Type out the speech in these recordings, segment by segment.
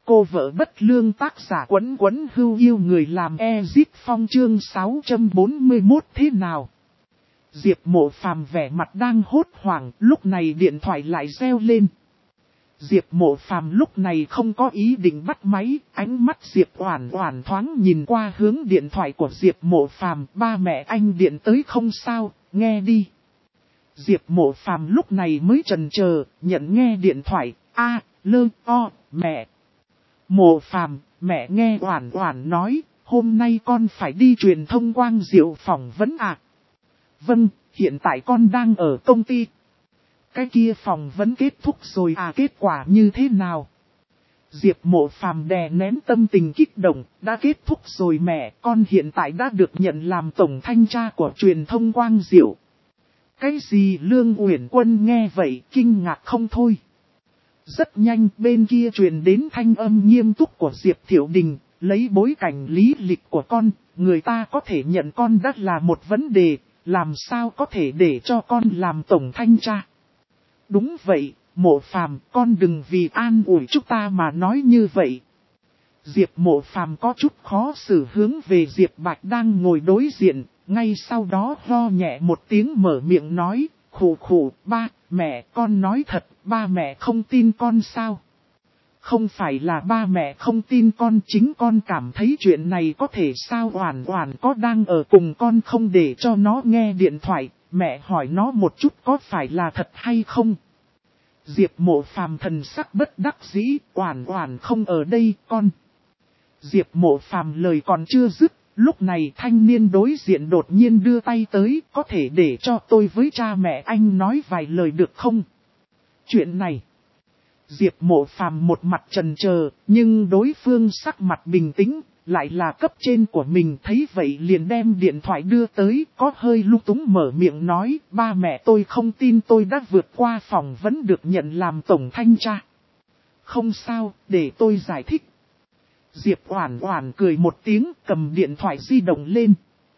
Cô vợ bất lương tác giả Quấn Quấn Hưu yêu người làm Ezip Phong chương 641 thế nào? Diệp Mộ Phàm vẻ mặt đang hốt hoảng, lúc này điện thoại lại reo lên. Diệp Mộ Phàm lúc này không có ý định bắt máy, ánh mắt Diệp Oản Oản thoáng nhìn qua hướng điện thoại của Diệp Mộ Phàm, ba mẹ anh điện tới không sao, nghe đi. Diệp Mộ Phàm lúc này mới chần chờ, nhận nghe điện thoại, mẹ. Mộ Phàm, mẹ nghe Oản Oản nói, hôm nay con phải đi truyền thông Quang Diệu phỏng vấn à? Vâng, hiện tại con đang ở công ty. Cái kia phỏng vấn kết thúc rồi à, kết quả như thế nào? Diệp Mộ Phàm đè nén tâm tình kích động, đã kết thúc rồi mẹ, con hiện tại đã được nhận làm tổng thanh tra của truyền thông Quang Diệu. Cái gì? Lương Uyển Quân nghe vậy kinh ngạc không thôi. Rất nhanh bên kia truyền đến thanh âm nghiêm túc của Diệp Thiệu Đình, lấy bối cảnh lý lịch của con, người ta có thể nhận con đã là một vấn đề, làm sao có thể để cho con làm tổng thanh tra. Đúng vậy, Mộ Phàm, con đừng vì an ủi chúng ta mà nói như vậy. Diệp Mộ Phàm có chút khó xử hướng về Diệp Bạch đang ngồi đối diện, ngay sau đó ho nhẹ một tiếng mở miệng nói, khụ khụ, ba, mẹ, con nói thật, ba mẹ không tin con sao? Không phải là ba mẹ không tin con, chính con cảm thấy chuyện này có thể sao? Oản Oản có đang ở cùng con không để cho nó nghe điện thoại, mẹ hỏi nó một chút có phải là thật hay không? Diệp Mộ Phàm thần sắc bất đắc dĩ, Oản Oản không ở đây, con. Diệp Mộ Phàm lời còn chưa dứt, lúc này thanh niên đối diện đột nhiên đưa tay tới, có thể để cho tôi với cha mẹ anh nói vài lời được không? Chuyện này, Diệp Mộ Phàm một mặt chần chờ, nhưng đối phương sắc mặt bình tĩnh, lại là cấp trên của mình, thấy vậy liền đem điện thoại đưa tới, có hơi lung túng mở miệng nói, ba mẹ tôi không tin tôi đã vượt qua phỏng vấn được nhận làm tổng thanh tra. Không sao, để tôi giải thích. Diệp Oản Oản cười một tiếng, cầm điện thoại di động lên.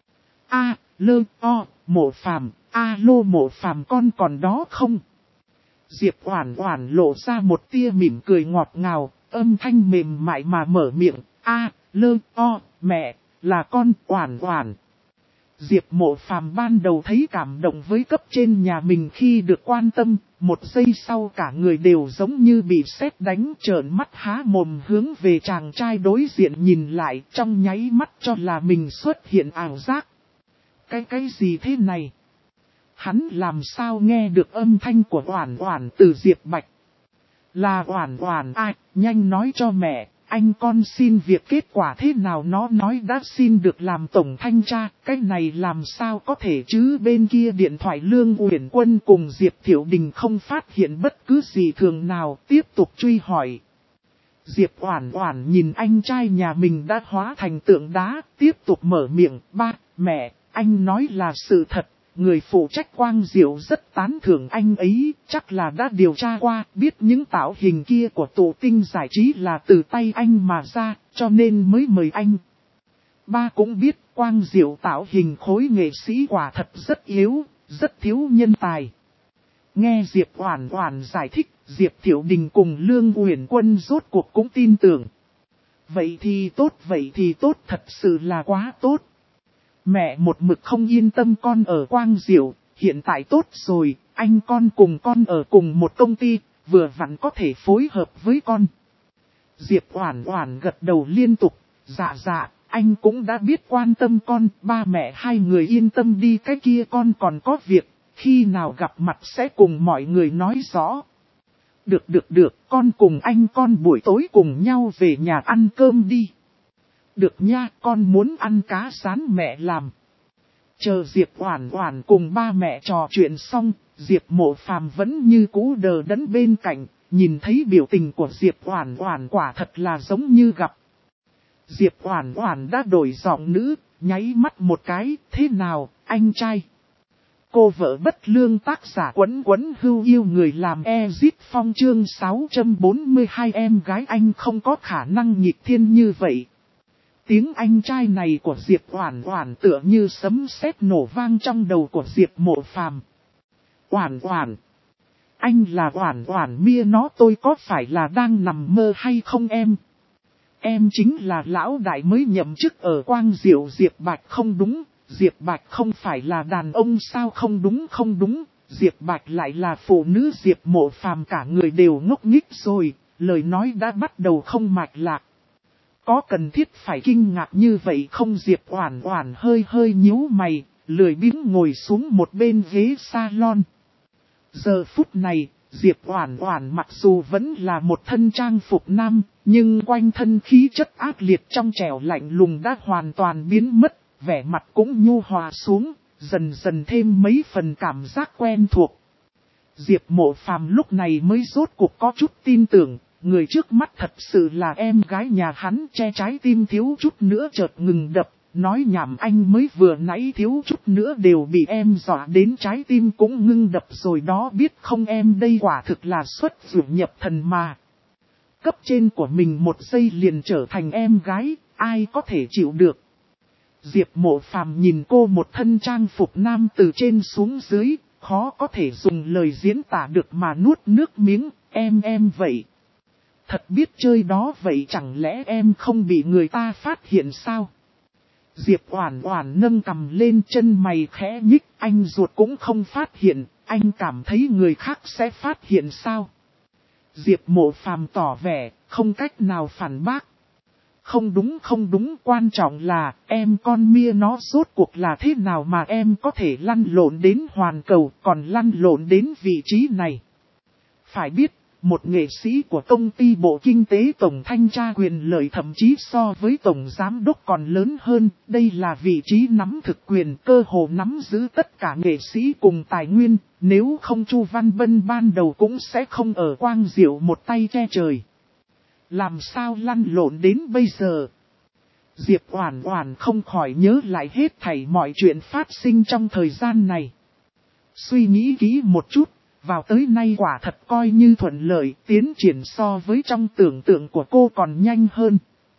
Mộ Phàm, alo Mộ Phàm, con còn đó không? Diệp Oản Oản lộ ra một tia mỉm cười ngọt ngào, âm thanh mềm mại mà mở miệng, mẹ, là con, Oản Oản. Diệp Mộ Phàm ban đầu thấy cảm động với cấp trên nhà mình khi được quan tâm, một giây sau cả người đều giống như bị sét đánh, trợn mắt há mồm hướng về chàng trai đối diện nhìn lại, trong nháy mắt cho là mình xuất hiện ảo giác. Cái gì thế này? Hắn làm sao nghe được âm thanh của Oản Oản từ Diệp Bạch? Là Oản Oản ai? Nhanh nói cho mẹ, anh con xin việc kết quả thế nào? Nó nói đã xin được làm tổng thanh tra, cái này làm sao có thể chứ? Bên kia điện thoại Lương Uyển Quân cùng Diệp Thiệu Đình không phát hiện bất cứ gì thường nào, tiếp tục truy hỏi. Diệp Oản Oản nhìn anh trai nhà mình đã hóa thành tượng đá, tiếp tục mở miệng, ba, mẹ, anh nói là sự thật. Người phụ trách Quang Diệu rất tán thưởng anh ấy, chắc là đã điều tra qua, biết những tạo hình kia của Tụ Tinh giải trí là từ tay anh mà ra, cho nên mới mời anh. Ba cũng biết Quang Diệu tạo hình khối nghệ sĩ quả thật rất yếu, rất thiếu nhân tài. Nghe Diệp Oản Oản giải thích, Diệp Thiệu Đình cùng Lương Uyển Quân rốt cuộc cũng tin tưởng. Vậy thì tốt, thật sự là quá tốt. Mẹ một mực không yên tâm con ở Quang Diệu, hiện tại tốt rồi, anh con cùng con ở cùng một công ty, vừa vặn có thể phối hợp với con. Diệp Oản Oản gật đầu liên tục, dạ, anh cũng đã biết quan tâm con, ba mẹ hai người yên tâm đi, cái kia con còn có việc, khi nào gặp mặt sẽ cùng mọi người nói rõ. Được, con cùng anh con buổi tối cùng nhau về nhà ăn cơm đi. Được nha, con muốn ăn cá rán mẹ làm. Chờ Diệp Oản Oản cùng ba mẹ trò chuyện xong, Diệp Mộ Phàm vẫn như cũ đờ đẫn bên cạnh, nhìn thấy biểu tình của Diệp Oản Oản quả thật là giống như gặp. Diệp Oản Oản đã đổi giọng nữ, nháy mắt một cái, thế nào, anh trai? Cô vợ bất lương tác giả Quấn Quấn Hưu yêu người làm Ezip Phong chương 642 em gái anh không có khả năng nghịch thiên như vậy. Tiếng anh trai này của Diệp Oản Oản tựa như sấm sét nổ vang trong đầu của Diệp Mộ Phàm. Oản Oản, anh là Oản Oản mia nó, tôi có phải là đang nằm mơ hay không em? em chính là lão đại mới nhậm chức ở Quang Diệu Diệp Bạch không đúng, Diệp Bạch không phải là đàn ông sao không đúng không đúng, Diệp Bạch lại là phụ nữ Diệp Mộ Phàm cả người đều ngốc nghếch rồi, lời nói đã bắt đầu không mạch lạc. Có cần thiết phải kinh ngạc như vậy không Diệp Oản Oản hơi hơi nhíu mày, lười biếng ngồi xuống một bên ghế salon. Giờ phút này, Diệp Oản Oản mặc dù vẫn là một thân trang phục nam, nhưng quanh thân khí chất ác liệt trong trẻo lạnh lùng đã hoàn toàn biến mất, vẻ mặt cũng nhu hòa xuống, dần dần thêm mấy phần cảm giác quen thuộc. Diệp Mộ Phàm lúc này mới rốt cuộc có chút tin tưởng, người trước mắt thật sự là em gái nhà hắn, che trái tim thiếu chút nữa chợt ngừng đập, nói nhảm anh mới vừa nãy thiếu chút nữa đều bị em dọa đến trái tim cũng ngưng đập rồi đó biết không em đây quả thực là xuất dụ nhập thần mà. Cấp trên của mình một giây liền trở thành em gái, ai có thể chịu được. Diệp Mộ Phàm nhìn cô một thân trang phục nam từ trên xuống dưới, khó có thể dùng lời diễn tả được mà nuốt nước miếng, em vậy. Thật biết chơi đó vậy chẳng lẽ em không bị người ta phát hiện sao? Diệp Oản Oản nâng cằm lên chân mày khẽ nhích, anh ruột cũng không phát hiện, anh cảm thấy người khác sẽ phát hiện sao? Diệp Mộ Phàm tỏ vẻ, không cách nào phản bác. Không đúng, quan trọng là em con mia nó rốt cuộc là thế nào mà em có thể lăn lộn đến hoàn cầu còn lăn lộn đến vị trí này. Phải biết, một nghệ sĩ của công ty Bộ Kinh tế Tổng Thanh tra quyền lợi thậm chí so với Tổng Giám đốc còn lớn hơn, đây là vị trí nắm thực quyền cơ hồ nắm giữ tất cả nghệ sĩ cùng tài nguyên, nếu không Chu Văn Bân ban đầu cũng sẽ không ở Quang Diệu một tay che trời. Làm sao lăn lộn đến bây giờ? Diệp Oản Oản không khỏi nhớ lại hết thảy mọi chuyện phát sinh trong thời gian này. Suy nghĩ kỹ một chút, vào tới nay quả thật coi như thuận lợi, tiến triển so với trong tưởng tượng của cô còn nhanh hơn.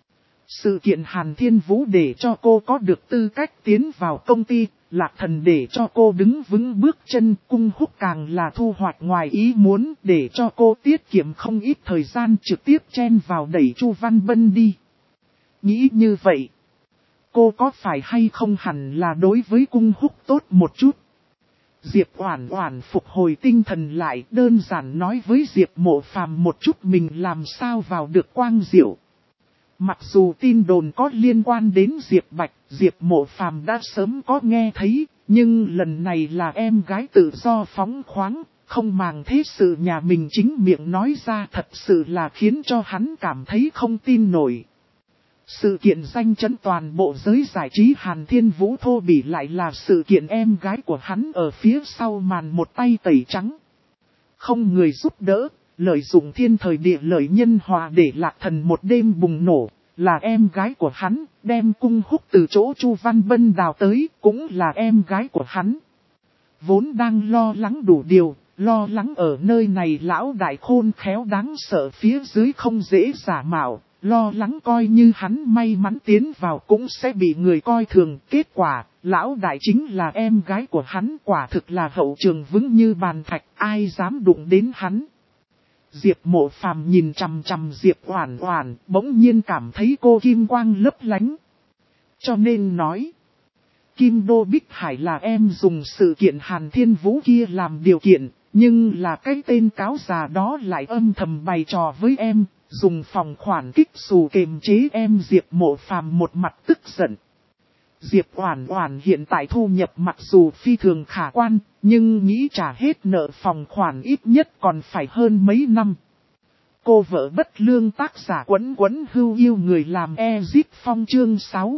Sự kiện Hàn Thiên Vũ để cho cô có được tư cách tiến vào công ty, Lạc Thần để cho cô đứng vững bước chân, Cung Húc càng là thu hoạch ngoài ý muốn để cho cô tiết kiệm không ít thời gian trực tiếp chen vào đẩy Chu Văn Bân đi. Nghĩ như vậy, cô có phải hay không hẳn là đối với Cung Húc tốt một chút? Diệp Oản Oản phục hồi tinh thần lại, đơn giản nói với Diệp Mộ Phàm một chút mình làm sao vào được Quang Diệu. Mặc dù tin đồn có liên quan đến Diệp Bạch, Diệp Mộ Phàm đã sớm có nghe thấy, nhưng lần này là em gái tự do phóng khoáng, không màng thế sự nhà mình chính miệng nói ra thật sự là khiến cho hắn cảm thấy không tin nổi. Sự kiện danh chấn toàn bộ giới giải trí Hàn Thiên Vũ thô bỉ lại là sự kiện em gái của hắn ở phía sau màn một tay tẩy trắng. Không người giúp đỡ, lợi dụng thiên thời địa lợi nhân hòa để Lạc Thần một đêm bùng nổ, là em gái của hắn, đem Cung Húc từ chỗ Chu Văn Bân đào tới, cũng là em gái của hắn. Vốn đang lo lắng đủ điều, lo lắng ở nơi này lão đại khôn khéo đáng sợ phía dưới không dễ giả mạo. Lo lắng coi như hắn may mắn tiến vào cũng sẽ bị người coi thường. Kết quả, lão đại chính là em gái của hắn, quả thực là hậu trường vững như bàn thạch, ai dám đụng đến hắn. Diệp Mộ Phàm nhìn chằm chằm Diệp Oản Oản, bỗng nhiên cảm thấy cô kim quang lấp lánh. Cho nên nói, Kim Đô Bích Hải là em dùng sự kiện Hàn Thiên Vũ kia làm điều kiện, nhưng là cái tên cáo già đó lại âm thầm bày trò với em. Dùng phòng khoản kích xù kềm chế em. Diệp Mộ Phàm một mặt tức giận. Diệp Oản Oản hiện tại thu nhập mặc dù phi thường khả quan, nhưng nghĩ trả hết nợ phòng khoản ít nhất còn phải hơn mấy năm. Cô vợ bất lương tác giả Quấn Quấn hưu yêu người làm Ezip Phong chương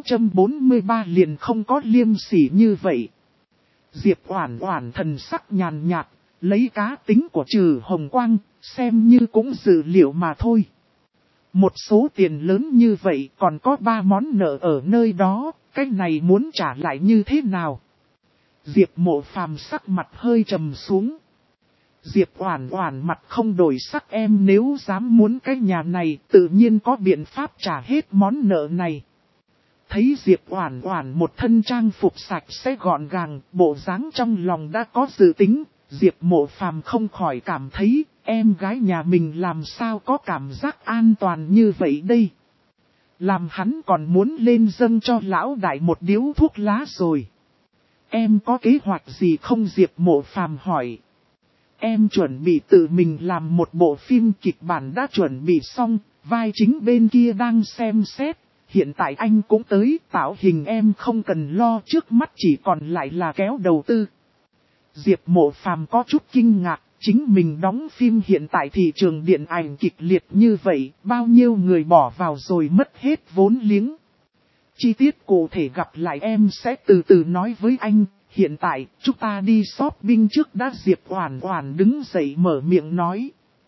643 liền không có liêm sỉ như vậy. Diệp Oản Oản thần sắc nhàn nhạt, lấy cá tính của Trừ Hồng Quang, xem như cũng dự liệu mà thôi. Một số tiền lớn như vậy còn có 3 món nợ ở nơi đó, cái này muốn trả lại như thế nào? Diệp Mộ Phàm sắc mặt hơi trầm xuống. Diệp Oản Oản mặt không đổi sắc em nếu dám muốn cái nhà này tự nhiên có biện pháp trả hết món nợ này. Thấy Diệp Oản Oản một thân trang phục sạch sẽ gọn gàng, bộ dáng trong lòng đã có dự tính, Diệp Mộ Phàm không khỏi cảm thấy em gái nhà mình làm sao có cảm giác an toàn như vậy đây. Làm hắn còn muốn lên dâng cho lão đại một điếu thuốc lá rồi. Em có kế hoạch gì không? Diệp Mộ Phàm hỏi. Em chuẩn bị tự mình làm một bộ phim kịch bản đã chuẩn bị xong, vai chính bên kia đang xem xét. Hiện tại anh cũng tới, tạo hình em không cần lo, trước mắt chỉ còn lại là kéo đầu tư. Diệp Mộ Phàm có chút kinh ngạc, chính mình đóng phim hiện tại thị trường điện ảnh kịch liệt như vậy, bao nhiêu người bỏ vào rồi mất hết vốn liếng. Chi tiết cụ thể gặp lại em sẽ từ từ nói với anh, hiện tại chúng ta đi shopping trước đã. Diệp Oản Oản đứng dậy mở miệng nói.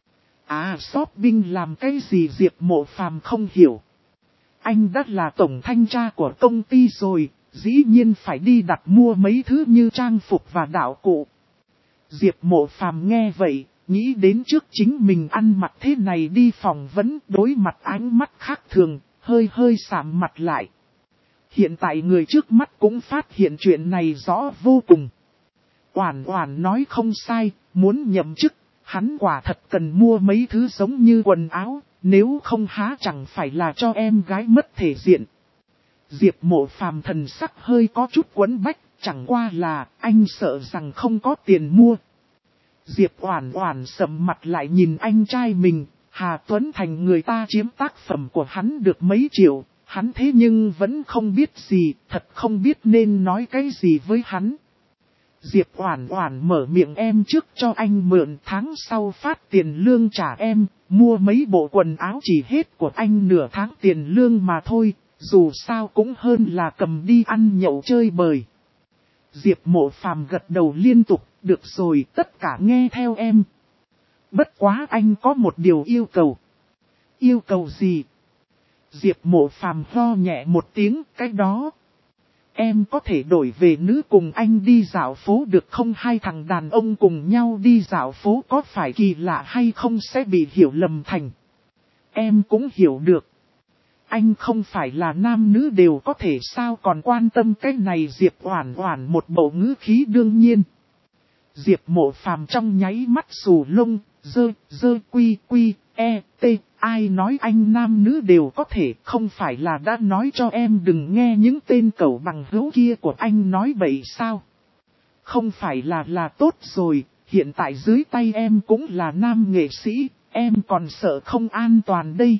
À, shopping làm cái gì? Diệp Mộ Phàm không hiểu. Anh đã là tổng thanh tra của công ty rồi, dĩ nhiên phải đi đặt mua mấy thứ như trang phục và đạo cụ. Diệp Mộ Phàm nghe vậy, nghĩ đến trước chính mình ăn mặc thế này đi phỏng vấn, đối mặt ánh mắt khác thường, hơi sạm mặt lại. Hiện tại người trước mắt cũng phát hiện chuyện này rõ vô cùng. Oản Oản nói không sai, muốn nhậm chức, hắn quả thật cần mua mấy thứ giống như quần áo, nếu không há chẳng phải là cho em gái mất thể diện. Diệp Mộ Phàm thần sắc hơi có chút quẫn bách, chẳng qua là anh sợ rằng không có tiền mua. Diệp Oản Oản sầm mặt lại nhìn anh trai mình, Hà Tuấn Thành người ta chiếm tác phẩm của hắn được mấy triệu, hắn thế nhưng vẫn không biết gì, thật không biết nên nói cái gì với hắn. Diệp Oản Oản mở miệng, em trước cho anh mượn, tháng sau phát tiền lương trả em, mua mấy bộ quần áo chỉ hết của anh nửa tháng tiền lương mà thôi, dù sao cũng hơn là cầm đi ăn nhậu chơi bời. Diệp Mộ Phàm gật đầu liên tục, được rồi, tất cả nghe theo em. Bất quá anh có một điều yêu cầu. Yêu cầu gì? Diệp Mộ Phàm ho nhẹ một tiếng, cái đó. Em có thể đổi về nữ cùng anh đi dạo phố được không? Hai thằng đàn ông cùng nhau đi dạo phố có phải kỳ lạ hay không sẽ bị hiểu lầm thành. Em cũng hiểu được. Anh không phải là nam nữ đều có thể sao còn quan tâm cái này? Diệp Oản Oản một bộ ngữ khí đương nhiên. Diệp Mộ Phàm trong nháy mắt xù lông, quy, ai nói anh nam nữ đều có thể, không phải là đã nói cho em đừng nghe những tên cẩu bằng hữu kia của anh nói bậy sao? Không phải là tốt rồi, hiện tại dưới tay em cũng là nam nghệ sĩ, em còn sợ không an toàn đây.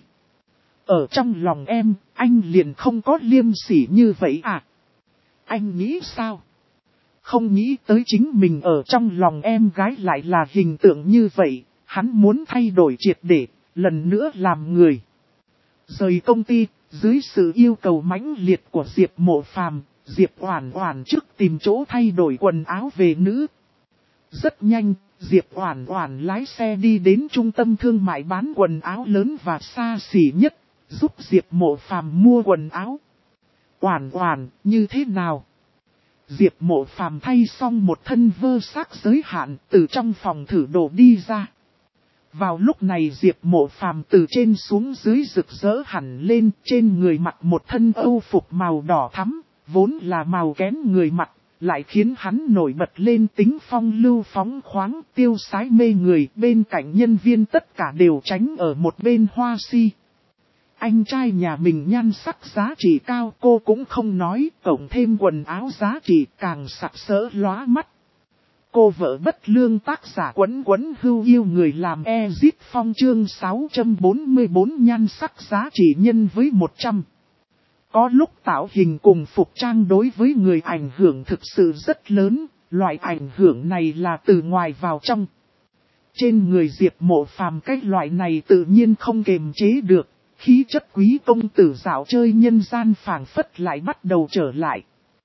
Ở trong lòng em, anh liền không có liêm sỉ như vậy à? Anh nghĩ sao? Không nghĩ tới chính mình ở trong lòng em gái lại là hình tượng như vậy, hắn muốn thay đổi triệt để, lần nữa làm người. Rời công ty, dưới sự yêu cầu mãnh liệt của Diệp Mộ Phàm, Diệp Oản Oản trước tìm chỗ thay đổi quần áo về nữ. Rất nhanh, Diệp Oản Oản lái xe đi đến trung tâm thương mại bán quần áo lớn và xa xỉ nhất, giúp Diệp Mộ Phàm mua quần áo. Oản Oản, như thế nào? Diệp Mộ Phàm thay xong một thân vơ sắc giới hạn, từ trong phòng thử đồ đi ra. Vào lúc này Diệp Mộ Phàm từ trên xuống dưới rực rỡ hẳn lên, trên người mặc một thân âu phục màu đỏ thắm, vốn là màu kén người mặc, lại khiến hắn nổi bật lên tính phong lưu phóng khoáng, tiêu sái mê người. Bên cạnh nhân viên tất cả đều tránh ở một bên hoa si. Anh trai nhà mình nhan sắc giá trị cao, cô cũng không nói, cộng thêm quần áo giá trị càng sặc sỡ lóa mắt. Cô vợ bất lương tác giả Quấn Quấn hưu yêu người làm Ezit Phong chương 644 nhan sắc giá trị nhân với 100. Có lúc tạo hình cùng phục trang đối với người ảnh hưởng thực sự rất lớn, loại ảnh hưởng này là từ ngoài vào trong. Trên người Diệp Mộ Phàm cái loại này tự nhiên không kềm chế được, khí chất quý công tử dạo chơi nhân gian phảng phất lại bắt đầu trở lại.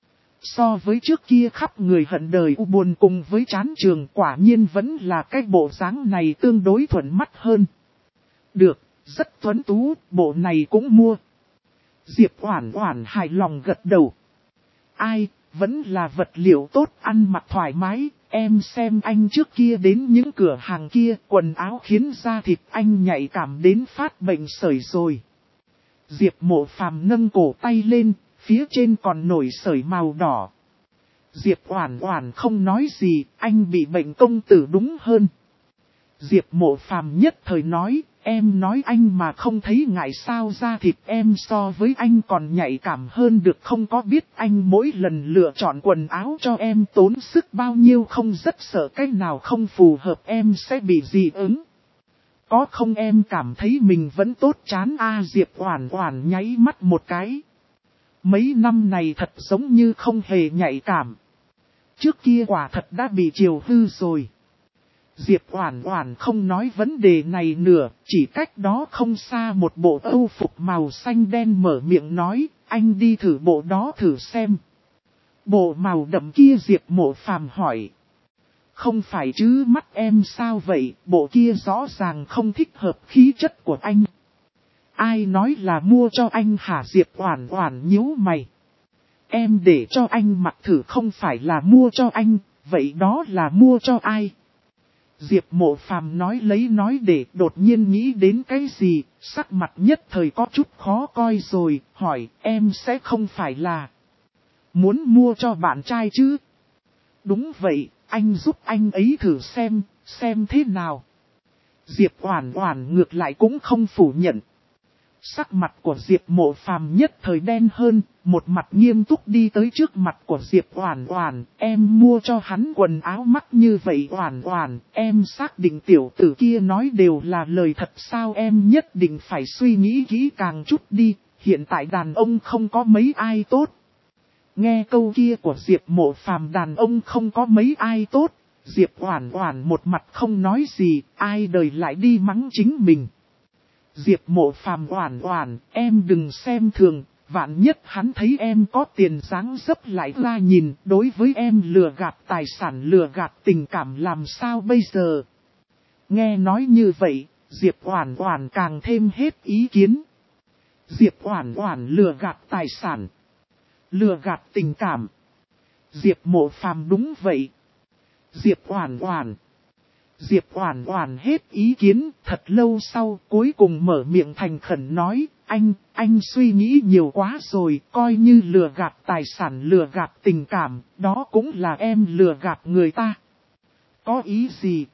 So với trước kia khắp người hận đời u buồn cùng với chán trường, quả nhiên vẫn là cái bộ dáng này tương đối thuận mắt hơn. Được, rất tuấn tú, bộ này cũng mua. Diệp Oản Oản hài lòng gật đầu. Ai, vẫn là vật liệu tốt, ăn mặc thoải mái, em xem anh trước kia đến những cửa hàng kia, quần áo khiến da thịt anh nhạy cảm đến phát bệnh sởi rồi. Diệp Mộ Phàm nâng cổ tay lên, phía trên còn nổi sởi màu đỏ. Diệp Oản Oản không nói gì, anh bị bệnh công tử đúng hơn. Diệp Mộ Phàm nhất thời nói, Em nói anh mà không thấy ngại sao, da thịt em so với anh còn nhạy cảm hơn được không, có biết anh mỗi lần lựa chọn quần áo cho em tốn sức bao nhiêu không, rất sợ cái nào không phù hợp em sẽ bị dị ứng. Có không em cảm thấy mình vẫn tốt chán a. Diệp Oản Oản nháy mắt một cái. Mấy năm này thật giống như không hề nhạy cảm. Trước kia quả thật đã bị chiều hư rồi. Diệp Oản Oản không nói vấn đề này nữa, chỉ cách đó không xa một bộ âu phục màu xanh đen mở miệng nói, anh đi thử bộ đó thử xem. Bộ màu đậm kia Diệp Mộ Phàm hỏi. Không phải chứ, mắt em sao vậy, bộ kia rõ ràng không thích hợp khí chất của anh. Ai nói là mua cho anh hả? Diệp Oản Oản nhíu mày. Em để cho anh mặc thử không phải là mua cho anh, vậy đó là mua cho ai? Diệp Mộ Phàm nói lấy nói để đột nhiên nghĩ đến cái gì, sắc mặt nhất thời có chút khó coi rồi, hỏi em sẽ không phải là muốn mua cho bạn trai chứ? Đúng vậy, anh giúp anh ấy thử xem thế nào. Diệp Oản Oản ngược lại cũng không phủ nhận. Sắc mặt của Diệp Mộ Phàm nhất thời đen hơn, một mặt nghiêm túc đi tới trước mặt của Diệp Oản Oản, em mua cho hắn quần áo mắc như vậy Oản Oản, em xác định tiểu tử kia nói đều là lời thật sao? Em nhất định phải suy nghĩ kỹ càng chút đi, hiện tại đàn ông không có mấy ai tốt. Nghe câu kia của Diệp Mộ Phàm, đàn ông không có mấy ai tốt, Diệp Oản Oản một mặt không nói gì, ai đời lại đi mắng chính mình. Diệp Mộ Phàm Oản Oản, em đừng xem thường, vạn nhất hắn thấy em có tiền dáng dấp lại ra nhìn, đối với em lừa gạt tài sản lừa gạt tình cảm làm sao bây giờ? Nghe nói như vậy, Diệp Oản Oản càng thêm hết ý kiến. Diệp Oản Oản lừa gạt tài sản, lừa gạt tình cảm. Diệp Mộ Phàm đúng vậy. Diệp Oản Oản. Diệp Oản Oản hết ý kiến, thật lâu sau cuối cùng mở miệng thành khẩn nói, anh suy nghĩ nhiều quá rồi, coi như lừa gạt tài sản lừa gạt tình cảm, đó cũng là em lừa gạt người ta. Có ý gì?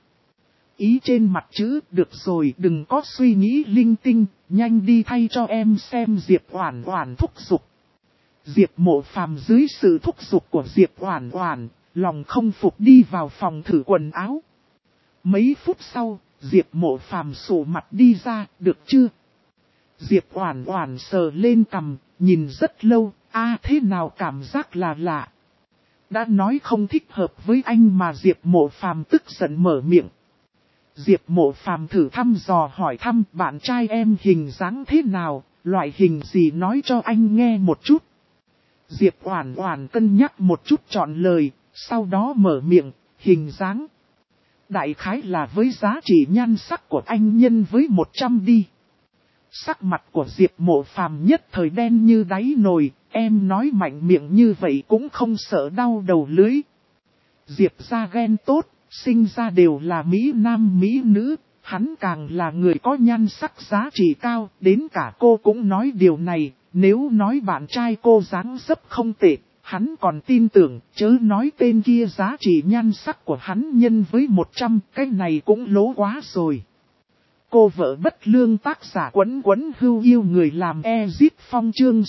Ý trên mặt chữ, được rồi đừng có suy nghĩ linh tinh, nhanh đi thay cho em xem. Diệp Oản Oản thúc giục. Diệp Mộ Phàm dưới sự thúc giục của Diệp Oản Oản, lòng không phục đi vào phòng thử quần áo. Mấy phút sau, Diệp Mộ Phàm sụ mặt đi ra, được chưa? Diệp Oản Oản sờ lên cằm, nhìn rất lâu, thế nào cảm giác là lạ. Đã nói không thích hợp với anh mà Diệp Mộ Phàm tức giận mở miệng. Diệp Mộ Phàm thử thăm dò hỏi thăm bạn trai em hình dáng thế nào, loại hình gì nói cho anh nghe một chút. Diệp Oản Oản cân nhắc một chút chọn lời, sau đó mở miệng, hình dáng. Đại khái là với giá trị nhan sắc của anh nhân với 100 đi. Sắc mặt của Diệp Mộ Phàm nhất thời đen như đáy nồi, em nói mạnh miệng như vậy cũng không sợ đau đầu lưỡi. Diệp gia ghen tốt, sinh ra đều là mỹ nam mỹ nữ, hắn càng là người có nhan sắc giá trị cao, đến cả cô cũng nói điều này, nếu nói bạn trai cô dáng dấp không tệ. Hắn còn tin tưởng, chớ nói tên kia giá trị nhan sắc của hắn nhân với 100, cái này cũng lố quá rồi. Cô vợ bất lương tác giả Quấn Quấn hưu yêu người làm Ezit Phong chương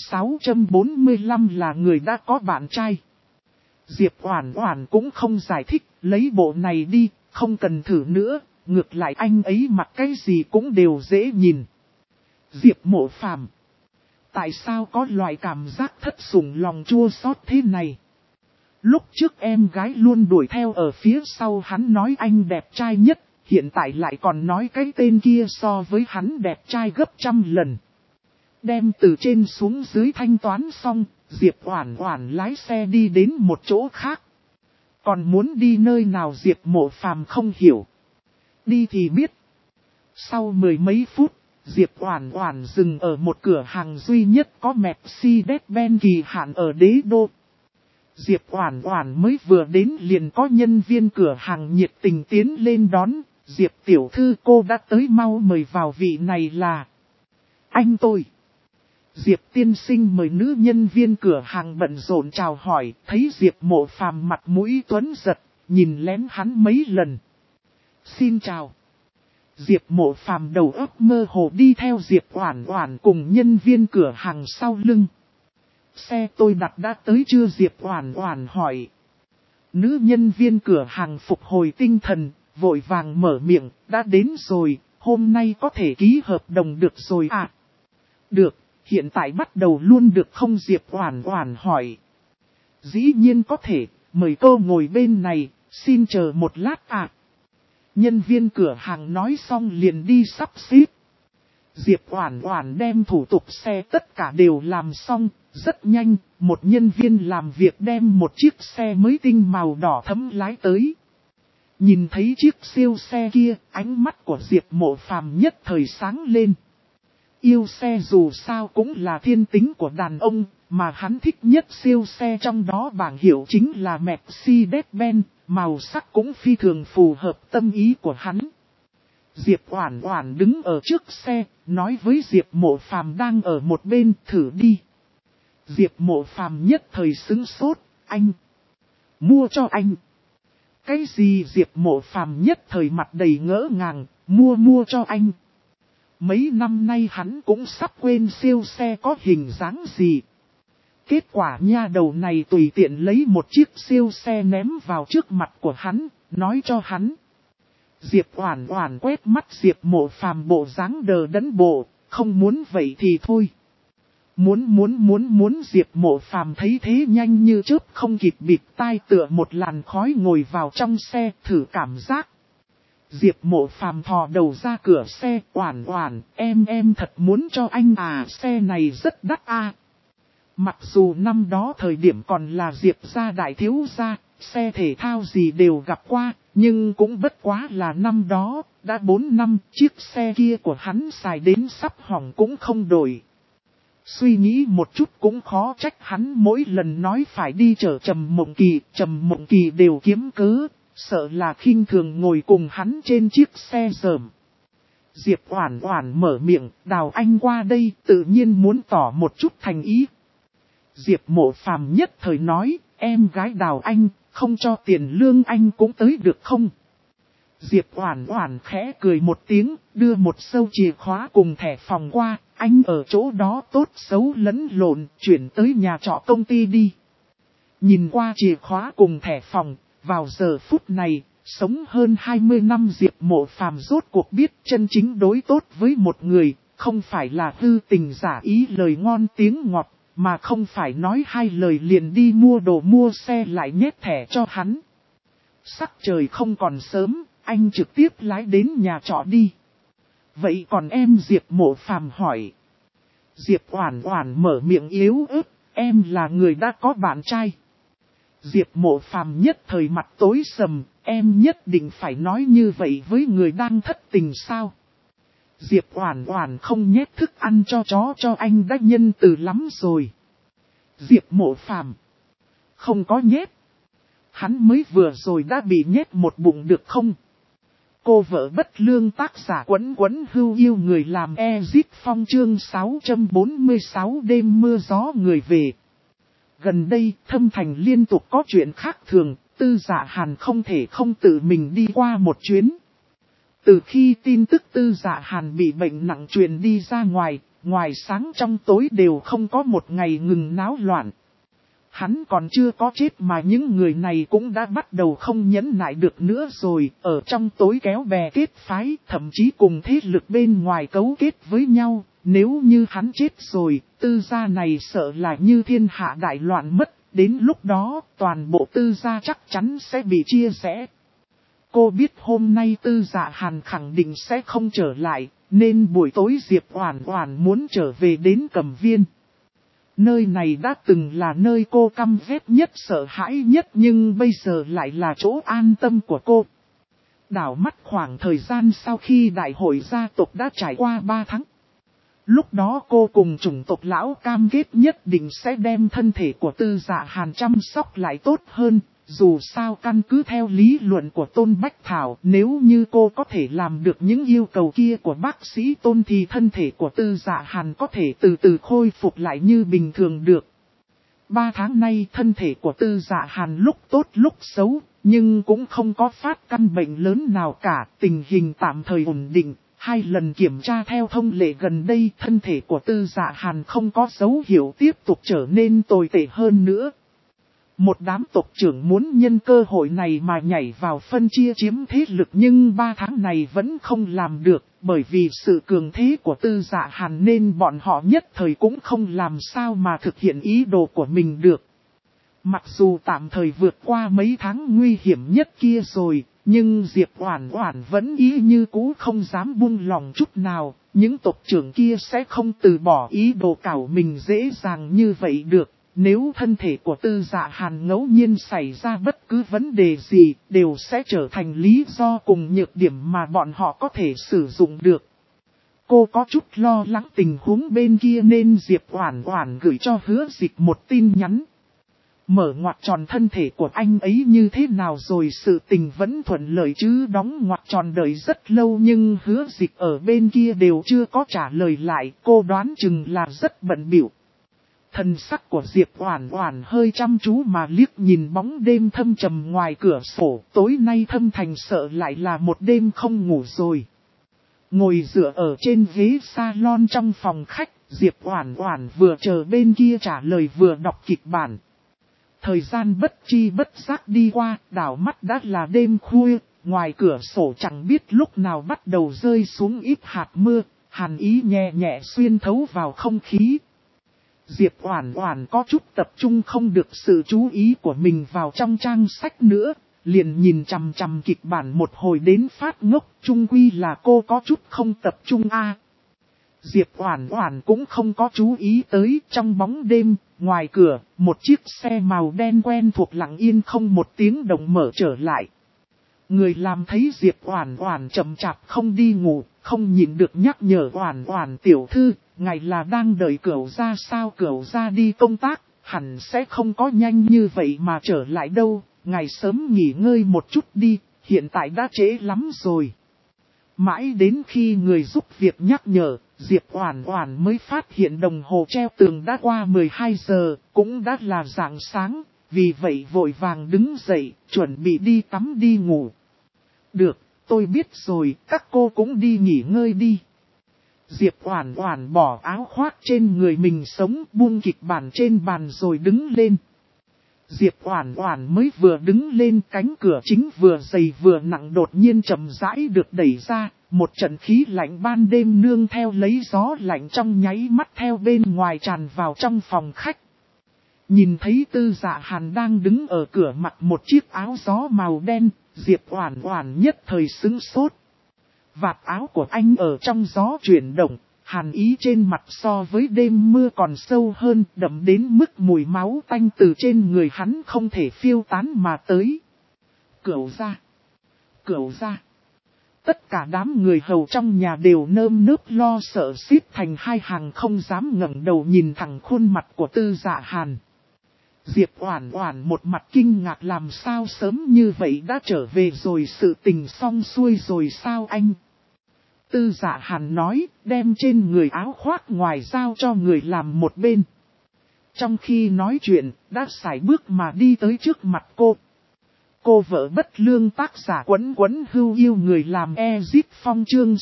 645 là người đã có bạn trai. Diệp Oản Oản cũng không giải thích, lấy bộ này đi, không cần thử nữa, ngược lại anh ấy mặc cái gì cũng đều dễ nhìn. Diệp Mộ Phàm. Tại sao có loại cảm giác thất sủng lòng chua xót thế này? Lúc trước em gái luôn đuổi theo ở phía sau hắn nói anh đẹp trai nhất, hiện tại lại còn nói cái tên kia so với hắn đẹp trai gấp 100 lần. Đem từ trên xuống dưới thanh toán xong, Diệp Oản Oản lái xe đi đến một chỗ khác. Còn muốn đi nơi nào Diệp Mộ Phàm không hiểu. Đi thì biết. Sau mười mấy phút, Diệp Oản Oản dừng ở một cửa hàng duy nhất có Mercedes-Benz kỳ hạn ở đế đô. Diệp Oản Oản mới vừa đến liền có nhân viên cửa hàng nhiệt tình tiến lên đón, Diệp tiểu thư cô đã tới mau mời vào, vị này là anh tôi. Diệp tiên sinh mời, nữ nhân viên cửa hàng bận rộn chào hỏi, thấy Diệp Mộ Phàm mặt mũi tuấn giật, nhìn lén hắn mấy lần. Xin chào. Diệp Mộ Phàm đầu óc mơ hồ đi theo Diệp Oản Oản cùng nhân viên cửa hàng sau lưng. Xe tôi đặt đã tới chưa? Diệp Oản Oản hỏi. Nữ nhân viên cửa hàng phục hồi tinh thần, vội vàng mở miệng, đã đến rồi, hôm nay có thể ký hợp đồng được rồi à? Được, hiện tại bắt đầu luôn được không? Diệp Oản Oản hỏi. Dĩ nhiên có thể, mời cô ngồi bên này, xin chờ một lát ạ. Nhân viên cửa hàng nói xong liền đi sắp xếp. Diệp Oản Oản đem thủ tục xe tất cả đều làm xong, rất nhanh, một nhân viên làm việc đem một chiếc xe mới tinh màu đỏ thẫm lái tới. Nhìn thấy chiếc siêu xe kia, ánh mắt của Diệp Mộ Phàm nhất thời sáng lên. Yêu xe dù sao cũng là thiên tính của đàn ông, mà hắn thích nhất siêu xe trong đó bảng hiệu chính là Mercedes-Benz, màu sắc cũng phi thường phù hợp tâm ý của hắn. Diệp Oản Oản đứng ở trước xe, nói với Diệp Mộ Phàm đang ở một bên, thử đi. Diệp Mộ Phàm nhất thời sững sốt, anh. Mua cho anh. Cái gì? Diệp Mộ Phàm nhất thời mặt đầy ngỡ ngàng, mua cho anh. Mấy năm nay hắn cũng sắp quên siêu xe có hình dáng gì. Kết quả nha đầu này tùy tiện lấy một chiếc siêu xe ném vào trước mặt của hắn, nói cho hắn. Diệp Oản Oản quét mắt Diệp Mộ Phàm bộ dáng đờ đẫn bộ, không muốn vậy thì thôi. Muốn Diệp Mộ Phàm thấy thế nhanh như chớp không kịp bịt tai tựa một làn khói ngồi vào trong xe thử cảm giác. Diệp Mộ Phàm thò đầu ra cửa xe, Oản Oản, em thật muốn cho anh à, xe này rất đắt à. Mặc dù năm đó thời điểm còn là Diệp gia đại thiếu gia, xe thể thao gì đều gặp qua, nhưng cũng bất quá là năm đó, đã 4 năm, chiếc xe kia của hắn xài đến sắp hỏng cũng không đổi. Suy nghĩ một chút cũng khó trách hắn mỗi lần nói phải đi chở Trầm Mộng Kỳ đều kiếm cớ, sợ là khinh thường ngồi cùng hắn trên chiếc xe dởm. Diệp Oản Oản mở miệng, Đào anh qua đây, tự nhiên muốn tỏ một chút thành ý. Diệp Mộ Phàm nhất thời nói, em gái Đào anh, không cho tiền lương anh cũng tới được không? Diệp Oản Oản khẽ cười một tiếng, đưa một sâu chìa khóa cùng thẻ phòng qua, anh ở chỗ đó tốt xấu lẫn lộn, chuyển tới nhà trọ công ty đi. Nhìn qua chìa khóa cùng thẻ phòng, vào giờ phút này, sống hơn 20 năm Diệp Mộ Phàm rốt cuộc biết chân chính đối tốt với một người, không phải là hư tình giả ý lời ngon tiếng ngọt, mà không phải nói hai lời liền đi mua đồ mua xe lại nhét thẻ cho hắn. Sắc trời không còn sớm, anh trực tiếp lái đến nhà trọ đi. Vậy còn em? Diệp Mộ Phàm hỏi. Diệp Oản Oản mở miệng yếu ớt, em là người đã có bạn trai. Diệp Mộ Phàm nhất thời mặt tối sầm, em nhất định phải nói như vậy với người đang thất tình sao? Diệp Oản Oản không nhét thức ăn cho chó cho anh đã nhân từ lắm rồi. Diệp Mộ Phàm không có nhét. Hắn mới vừa rồi đã bị nhét một bụng được không? Cô vợ bất lương tác giả Quấn Quấn hưu yêu người làm Ezit Phong chương 646 đêm mưa gió người về. Gần đây, Thâm Thành liên tục có chuyện khác thường, Tư Dạ Hàn không thể không tự mình đi qua một chuyến. Từ khi tin tức Tư Dạ Hàn bị bệnh nặng truyền đi ra ngoài sáng trong tối đều không có một ngày ngừng náo loạn. Hắn còn chưa có chết mà những người này cũng đã bắt đầu không nhẫn nại được nữa rồi, ở trong tối kéo bè kết phái, thậm chí cùng thế lực bên ngoài cấu kết với nhau. Nếu như hắn chết rồi, Tư gia này sợ là như thiên hạ đại loạn mất, đến lúc đó toàn bộ Tư gia chắc chắn sẽ bị chia rẽ. Cô biết hôm nay Tư Dạ Hàn khẳng định sẽ không trở lại, nên buổi tối Diệp Oản Oản muốn trở về đến Cẩm Viên. Nơi này đã từng là nơi cô căm ghét nhất sợ hãi nhất nhưng bây giờ lại là chỗ an tâm của cô. Đảo mắt khoảng thời gian sau khi đại hội gia tộc đã trải qua 3 tháng. Lúc đó cô cùng chủng tộc lão cam kết nhất định sẽ đem thân thể của Tư Dạ Hàn chăm sóc lại tốt hơn. Dù sao căn cứ theo lý luận của Tôn Bách Thảo, nếu như cô có thể làm được những yêu cầu kia của bác sĩ Tôn thì thân thể của Tư Dạ Hàn có thể từ từ khôi phục lại như bình thường được. 3 tháng nay thân thể của Tư Dạ Hàn lúc tốt lúc xấu, nhưng cũng không có phát căn bệnh lớn nào cả, tình hình tạm thời ổn định. 2 lần kiểm tra theo thông lệ gần đây, thân thể của Tư Dạ Hàn không có dấu hiệu tiếp tục trở nên tồi tệ hơn nữa. Một đám tộc trưởng muốn nhân cơ hội này mà nhảy vào phân chia chiếm thế lực, nhưng 3 tháng này vẫn không làm được, bởi vì sự cường thế của Tư Dạ Hàn nên bọn họ nhất thời cũng không làm sao mà thực hiện ý đồ của mình được. Mặc dù tạm thời vượt qua mấy tháng nguy hiểm nhất kia rồi, nhưng Diệp Oản Oản vẫn ý như cũ không dám buông lòng chút nào, những tộc trưởng kia sẽ không từ bỏ ý đồ cảo mình dễ dàng như vậy được. Nếu thân thể của Tư Dạ Hàn ngẫu nhiên xảy ra bất cứ vấn đề gì, đều sẽ trở thành lý do cùng nhược điểm mà bọn họ có thể sử dụng được. Cô có chút lo lắng tình huống bên kia nên Diệp Oản Oản gửi cho Hứa Dịch một tin nhắn. Mở ngoặc tròn thân thể của anh ấy như thế nào rồi, sự tình vẫn thuận lợi chứ? Đóng ngoặc tròn đợi rất lâu nhưng Hứa Dịch ở bên kia đều chưa có trả lời lại, cô đoán chừng là rất bận bịu. Thần sắc của Diệp Oản Oản hơi chăm chú mà liếc nhìn bóng đêm thâm trầm ngoài cửa sổ, tối nay Thâm Thành sợ lại là một đêm không ngủ rồi. Ngồi dựa ở trên ghế salon trong phòng khách, Diệp Oản Oản vừa chờ bên kia trả lời vừa đọc kịch bản. Thời gian bất chi bất giác đi qua, đảo mắt đã là đêm khuya, ngoài cửa sổ chẳng biết lúc nào bắt đầu rơi xuống ít hạt mưa, hàn ý nhẹ nhẹ xuyên thấu vào không khí. Diệp Oản Oản có chút tập trung không được sự chú ý của mình vào trong trang sách nữa, liền nhìn chằm chằm kịch bản một hồi đến phát ngốc, chung quy là cô có chút không tập trung a. Diệp Oản Oản cũng không có chú ý tới, trong bóng đêm, ngoài cửa, một chiếc xe màu đen quen thuộc lặng yên không một tiếng động mở trở lại. Người làm thấy Diệp Oản Oản chậm chạp không đi ngủ, không nhịn được nhắc nhở Oản Oản tiểu thư, ngài là đang đợi Cửu gia sao? Cửu gia đi công tác, hẳn sẽ không có nhanh như vậy mà trở lại đâu, ngài sớm nghỉ ngơi một chút đi, hiện tại đã trễ lắm rồi. Mãi đến khi người giúp việc nhắc nhở, Diệp Oản Oản mới phát hiện đồng hồ treo tường đã qua 12 giờ, cũng đã là rạng sáng, vì vậy vội vàng đứng dậy, chuẩn bị đi tắm đi ngủ. Được, tôi biết rồi, các cô cũng đi nghỉ ngơi đi. Diệp Oản Oản bỏ áo khoác trên người mình sống, buông kịch bản trên bàn rồi đứng lên. Diệp Oản Oản mới vừa đứng lên, cánh cửa chính vừa dày vừa nặng đột nhiên chậm rãi được đẩy ra, một trận khí lạnh ban đêm nương theo lấy gió lạnh trong nháy mắt theo bên ngoài tràn vào trong phòng khách. Nhìn thấy Tư Dạ Hàn đang đứng ở cửa mặc một chiếc áo gió màu đen, Diệp Oản Oản nhất thời sững sốt. Vạt áo của anh ở trong gió chuyển động, hàn ý trên mặt so với đêm mưa còn sâu hơn, đậm đến mức mùi máu tanh từ trên người hắn không thể phiêu tán mà tới. Cửu gia! Cửu gia! Tất cả đám người hầu trong nhà đều nơm nớp lo sợ xít thành hai hàng không dám ngẩng đầu nhìn thẳng khuôn mặt của Tư Dạ Hàn. Diệp Oản Oản một mặt kinh ngạc, làm sao sớm như vậy đã trở về rồi, sự tình xong xuôi rồi sao anh? Tư Dạ Hàn nói, đem trên người áo khoác ngoài giao cho người làm một bên. Trong khi nói chuyện, đã sải bước mà đi tới trước mặt cô. Cô vợ bất lương tác giả Quấn Quấn hưu yêu người làm Ezit Phong chương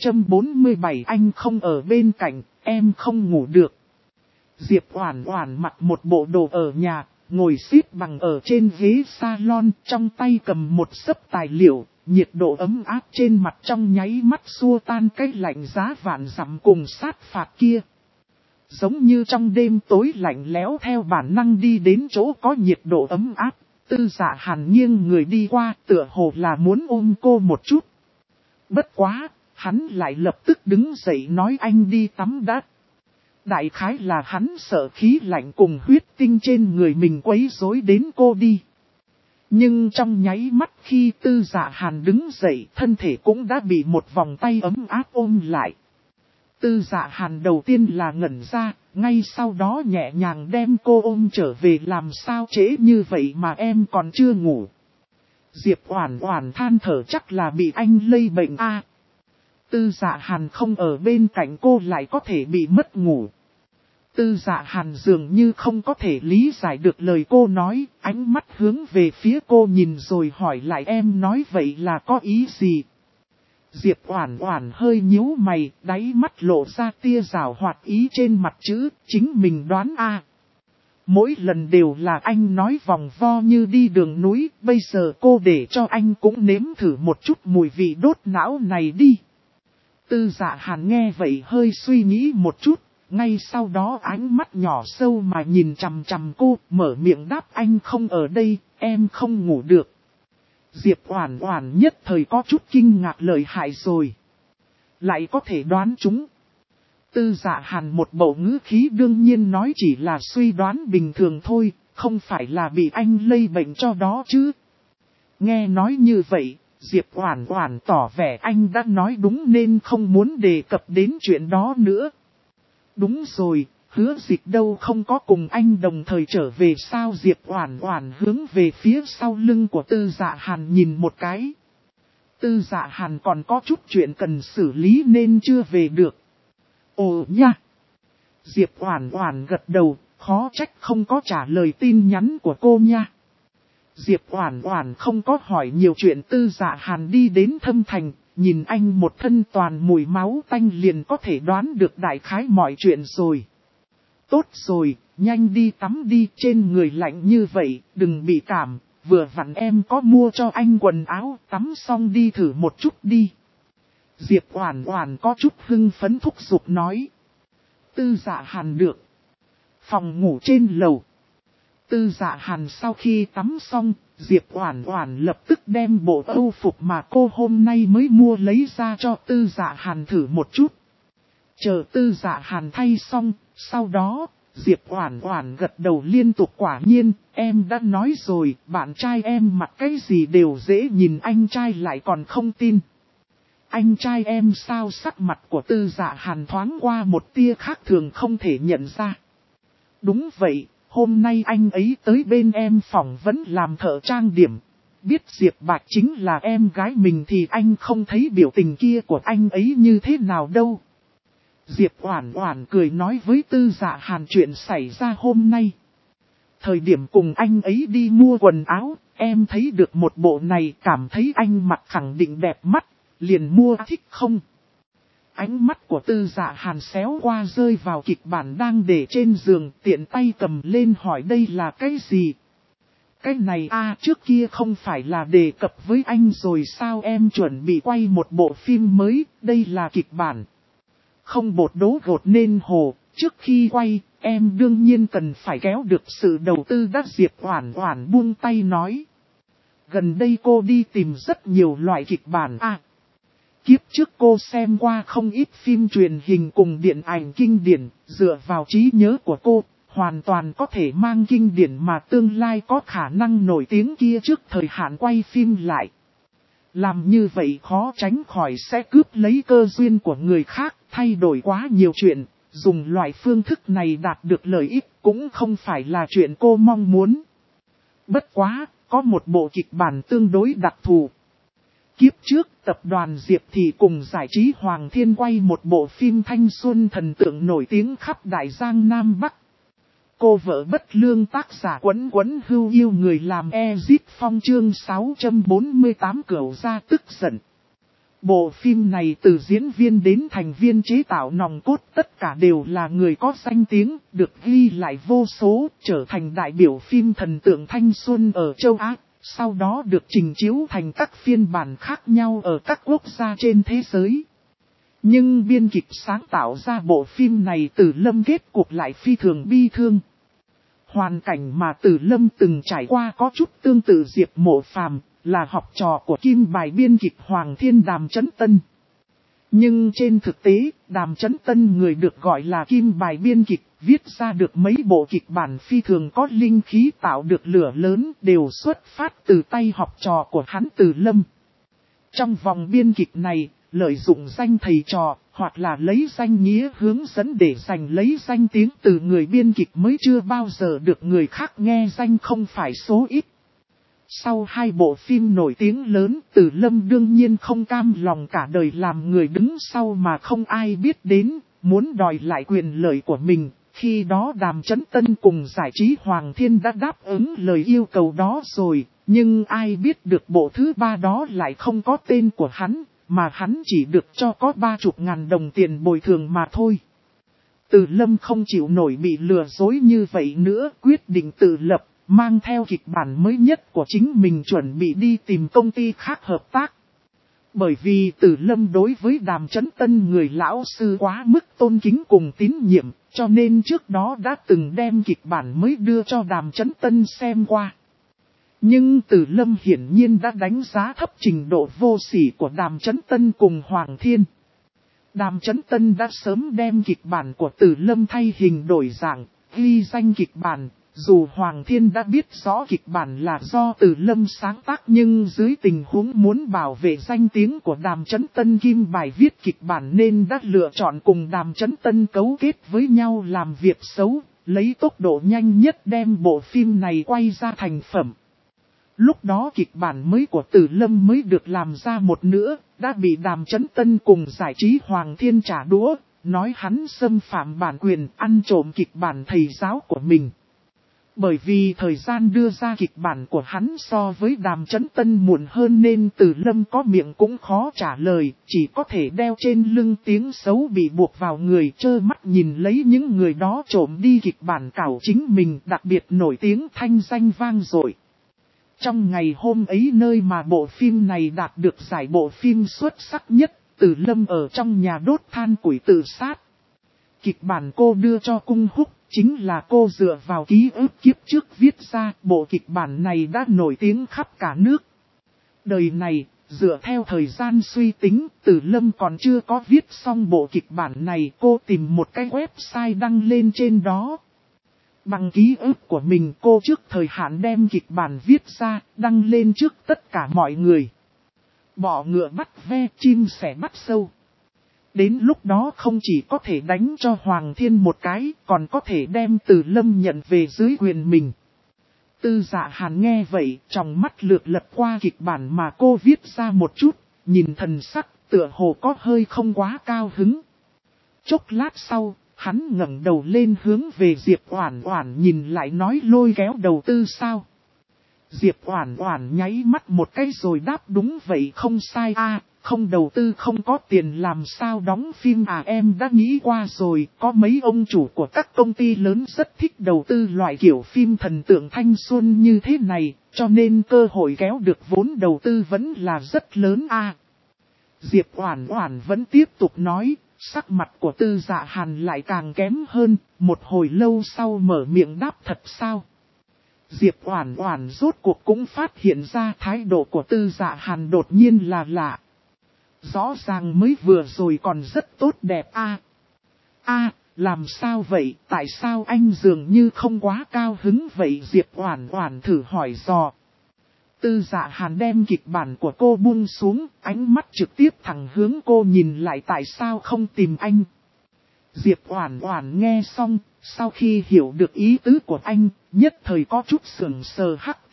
647, anh không ở bên cạnh, em không ngủ được. Diệp Oản Oản mặc một bộ đồ ở nhà, ngồi xít bằng ở trên ghế salon, trong tay cầm một xấp tài liệu, nhiệt độ ấm áp trên mặt trong nháy mắt xua tan cái lạnh giá vạn dặm cùng sát phạt kia. Giống như trong đêm tối lạnh lẽo theo bản năng đi đến chỗ có nhiệt độ ấm áp, Tư Dạ Hàn nghiêng người đi qua, tựa hồ là muốn ôm cô một chút. Bất quá, hắn lại lập tức đứng dậy nói anh đi tắm đã. Đại khái là hắn sợ khí lạnh cùng huyết tinh trên người mình quấy rối đến cô đi. Nhưng trong nháy mắt khi Tư Dạ Hàn đứng dậy, thân thể cũng đã bị một vòng tay ấm áp ôm lại. Tư Dạ Hàn đầu tiên là ngẩn ra, ngay sau đó nhẹ nhàng đem cô ôm trở về. Làm sao trễ như vậy mà em còn chưa ngủ? Diệp Oản Oản than thở, chắc là bị anh lây bệnh a. Tư Dạ Hàn không ở bên cạnh cô lại có thể bị mất ngủ. Tư Dạ Hàn dường như không có thể lý giải được lời cô nói, ánh mắt hướng về phía cô nhìn rồi hỏi lại em nói vậy là có ý gì? Diệp Oản Oản hơi nhíu mày, đáy mắt lộ ra tia giảo hoạt ý trên mặt chữ, chính mình đoán a. Mỗi lần đều là anh nói vòng vo như đi đường núi, bây giờ cô để cho anh cũng nếm thử một chút mùi vị đốt não này đi. Tư Dạ Hàn nghe vậy hơi suy nghĩ một chút, ngay sau đó ánh mắt nhỏ sâu mà nhìn chằm chằm cô, mở miệng đáp anh không ở đây, em không ngủ được. Diệp Oản Oản nhất thời có chút kinh ngạc lợi hại rồi. Lại có thể đoán chúng. Tư Dạ Hàn một bầu ngữ khí đương nhiên nói chỉ là suy đoán bình thường thôi, không phải là bị anh lây bệnh cho đó chứ. Nghe nói như vậy, Diệp Oản Oản tỏ vẻ anh đã nói đúng nên không muốn đề cập đến chuyện đó nữa. Đúng rồi, Hứa Dịch đâu không có cùng anh đồng thời trở về sao? Diệp Oản Oản hướng về phía sau lưng của Tư Dạ Hàn nhìn một cái. Tư Dạ Hàn còn có chút chuyện cần xử lý nên chưa về được. Ồ nha! Diệp Oản Oản gật đầu, khó trách không có trả lời tin nhắn của cô nha. Diệp Oản Oản không có hỏi nhiều chuyện. Tư Dạ Hàn đi đến Thâm Thành, nhìn anh một thân toàn mùi máu tanh liền có thể đoán được đại khái mọi chuyện rồi. Tốt rồi, nhanh đi tắm đi, trên người lạnh như vậy, đừng bị cảm, vừa vặn em có mua cho anh quần áo, tắm xong đi thử một chút đi. Diệp Oản Oản có chút hưng phấn thúc giục nói. Tư Dạ Hàn được. Phòng ngủ trên lầu. Tư Dạ Hàn sau khi tắm xong, Diệp Oản Oản lập tức đem bộ âu phục mà cô hôm nay mới mua lấy ra cho Tư Dạ Hàn thử một chút. Chờ Tư Dạ Hàn thay xong, sau đó, Diệp Oản Oản gật đầu liên tục quả nhiên, em đã nói rồi, bạn trai em mặc cái gì đều dễ nhìn, anh trai lại còn không tin. Anh trai em sao? Sắc mặt của Tư Dạ Hàn thoáng qua một tia khác thường không thể nhận ra. Đúng vậy, hôm nay anh ấy tới bên em phỏng vấn làm thợ trang điểm. Biết Diệp Bạch chính là em gái mình thì anh không thấy biểu tình kia của anh ấy như thế nào đâu. Diệp Oản Oản cười nói với Tư Dạ Hàn chuyện xảy ra hôm nay. Thời điểm cùng anh ấy đi mua quần áo, em thấy được một bộ này cảm thấy anh mặc khẳng định đẹp mắt, liền mua thích không? Ánh mắt của Tư Dạ Hàn xéo qua rơi vào kịch bản đang để trên giường, tiện tay cầm lên hỏi đây là cái gì? Cái này trước kia không phải là đề cập với anh rồi sao? Em chuẩn bị quay một bộ phim mới, đây là kịch bản. Không bột đố gột nên hồ, trước khi quay, em đương nhiên cần phải kéo được sự đầu tư đắt. Diệp Oản Oản buông tay nói. Gần đây cô đi tìm rất nhiều loại kịch bản kiếp trước cô xem qua không ít phim truyền hình cùng điện ảnh kinh điển, dựa vào trí nhớ của cô, hoàn toàn có thể mang kinh điển mà tương lai có khả năng nổi tiếng kia trước thời hạn quay phim lại. Làm như vậy khó tránh khỏi sẽ cướp lấy cơ duyên của người khác, thay đổi quá nhiều chuyện, dùng loại phương thức này đạt được lợi ích cũng không phải là chuyện cô mong muốn. Bất quá, có một bộ kịch bản tương đối đặc thù. Kiếp trước, tập đoàn Diệp Thị cùng giải trí Hoàng Thiên quay một bộ phim thanh xuân thần tượng nổi tiếng khắp Đại Giang Nam Bắc. Cô vợ bất lương tác giả Quấn Quấn hưu yêu người làm Ezip Phong chương 648 cửu ra tức giận. Bộ phim này từ diễn viên đến thành viên chế tạo nòng cốt tất cả đều là người có danh tiếng, được ghi lại vô số, trở thành đại biểu phim thần tượng thanh xuân ở châu Á. Sau đó được trình chiếu thành các phiên bản khác nhau ở các quốc gia trên thế giới. Nhưng biên kịch sáng tạo ra bộ phim này Từ Lâm kết cục lại phi thường bi thương. Hoàn cảnh mà Từ Lâm từng trải qua có chút tương tự Diệp Mộ Phàm, là học trò của kim bài biên kịch Hoàng Thiên Đàm Chấn Tân. Nhưng trên thực tế, Đàm Chấn Tân người được gọi là kim bài biên kịch, viết ra được mấy bộ kịch bản phi thường có linh khí tạo được lửa lớn đều xuất phát từ tay học trò của hắn Từ Lâm. Trong vòng biên kịch này, lợi dụng danh thầy trò, hoặc là lấy danh nghĩa hướng dẫn để giành lấy danh tiếng từ người biên kịch mới chưa bao giờ được người khác nghe danh không phải số ít. Sau hai bộ phim nổi tiếng lớn, Từ Lâm đương nhiên không cam lòng cả đời làm người đứng sau mà không ai biết đến, muốn đòi lại quyền lợi của mình, Khi đó Đàm Chấn Tân cùng giải trí Hoàng Thiên đã đáp ứng lời yêu cầu đó rồi, nhưng ai biết được bộ thứ 3 đó lại không có tên của hắn, mà hắn chỉ được cho có 30.000 đồng tiền bồi thường mà thôi. Từ Lâm không chịu nổi bị lừa dối như vậy nữa, quyết định tự lập, mang theo kịch bản mới nhất của chính mình chuẩn bị đi tìm công ty khác hợp tác. Bởi vì Từ Lâm đối với Đàm Chấn Tân người lão sư quá mức tôn kính cùng tín nhiệm, cho nên trước đó đã từng đem kịch bản mới đưa cho Đàm Chấn Tân xem qua. Nhưng Từ Lâm hiển nhiên đã đánh giá thấp trình độ vô sỉ của Đàm Chấn Tân cùng Hoàng Thiên. Đàm Chấn Tân đã sớm đem kịch bản của Từ Lâm thay hình đổi dạng, ghi danh kịch bản. Dù Hoàng Thiên đã biết rõ kịch bản là do Từ Lâm sáng tác, nhưng dưới tình huống muốn bảo vệ danh tiếng của Đàm Chấn Tân kim bài viết kịch bản nên đã lựa chọn cùng Đàm Chấn Tân cấu kết với nhau làm việc xấu, lấy tốc độ nhanh nhất đem bộ phim này quay ra thành phẩm. Lúc đó kịch bản mới của Từ Lâm mới được làm ra một nửa, đã bị Đàm Chấn Tân cùng giải trí Hoàng Thiên trả đũa, nói hắn xâm phạm bản quyền, ăn trộm kịch bản thầy giáo của mình. Bởi vì thời gian đưa ra kịch bản của hắn so với Đàm Chấn Tân muộn hơn nên Từ Lâm có miệng cũng khó trả lời, chỉ có thể đeo trên lưng tiếng xấu bị buộc vào người, trơ mắt nhìn lấy những người đó trộm đi kịch bản cảo chính mình, đặc biệt nổi tiếng thanh danh vang dội. Trong ngày hôm ấy, nơi mà bộ phim này đạt được giải bộ phim xuất sắc nhất, Từ Lâm ở trong nhà đốt than củi tự sát. Kịch bản cô đưa cho Cung Húc, chính là cô dựa vào ký ức kiếp trước viết ra, bộ kịch bản này đã nổi tiếng khắp cả nước. Đời này, dựa theo thời gian suy tính, Từ Lâm còn chưa có viết xong bộ kịch bản này, cô tìm một cái website đăng lên trên đó. Bằng ký ức của mình, cô trước thời hạn đem kịch bản viết ra, đăng lên trước tất cả mọi người. Bỏ ngựa bắt ve, chim sẻ bắt sâu. Đến lúc đó không chỉ có thể đánh cho Hoàng Thiên một cái, còn có thể đem Từ Lâm nhận về dưới quyền mình. Tư Dạ Hàn nghe vậy, trong mắt lược lật qua kịch bản mà cô viết ra một chút, nhìn thần sắc, tựa hồ có hơi không quá cao hứng. Chốc lát sau, hắn ngẩng đầu lên hướng về Diệp Oản Oản nhìn lại nói lôi kéo đầu tư sao. Diệp Oản Oản nháy mắt một cái rồi đáp đúng vậy không sai a. Không đầu tư không có tiền làm sao đóng phim à, em đã nghĩ qua rồi, có mấy ông chủ của các công ty lớn rất thích đầu tư loại kiểu phim thần tượng thanh xuân như thế này, cho nên cơ hội kéo được vốn đầu tư vẫn là rất lớn a. Diệp Oản Oản vẫn tiếp tục nói, sắc mặt của Tư Dạ Hàn lại càng kém hơn, một hồi lâu sau mở miệng đáp thật sao. Diệp Oản Oản rốt cuộc cũng phát hiện ra thái độ của Tư Dạ Hàn đột nhiên là lạ. Rõ ràng mới vừa rồi còn rất tốt đẹp a. Làm sao vậy, tại sao anh dường như không quá cao hứng vậy? Diệp Oản Oản thử hỏi dò. Tư Dạ Hàn đem kịch bản của cô buông xuống, ánh mắt trực tiếp thẳng hướng cô nhìn lại, tại sao không tìm anh? Diệp Oản Oản nghe xong, sau khi hiểu được ý tứ của anh, nhất thời có chút sững sờ hắc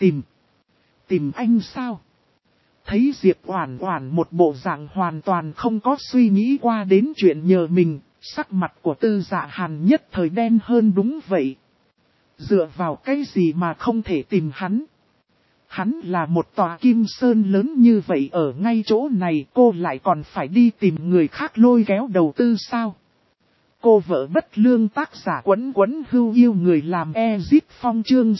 tìm anh sao? Thấy Diệp Oản Oản một bộ dạng hoàn toàn không có suy nghĩ qua đến chuyện nhờ mình, sắc mặt của Tư Dạ Hàn nhất thời đen hơn. Đúng vậy. Dựa vào cái gì mà không thể tìm hắn? Hắn là một tòa kim sơn lớn như vậy, ở ngay chỗ này cô lại còn phải đi tìm người khác lôi kéo đầu tư sao? Cô vợ bất lương, tác giả Quấn Quấn Hưu yêu người làm Ezip Phong, chương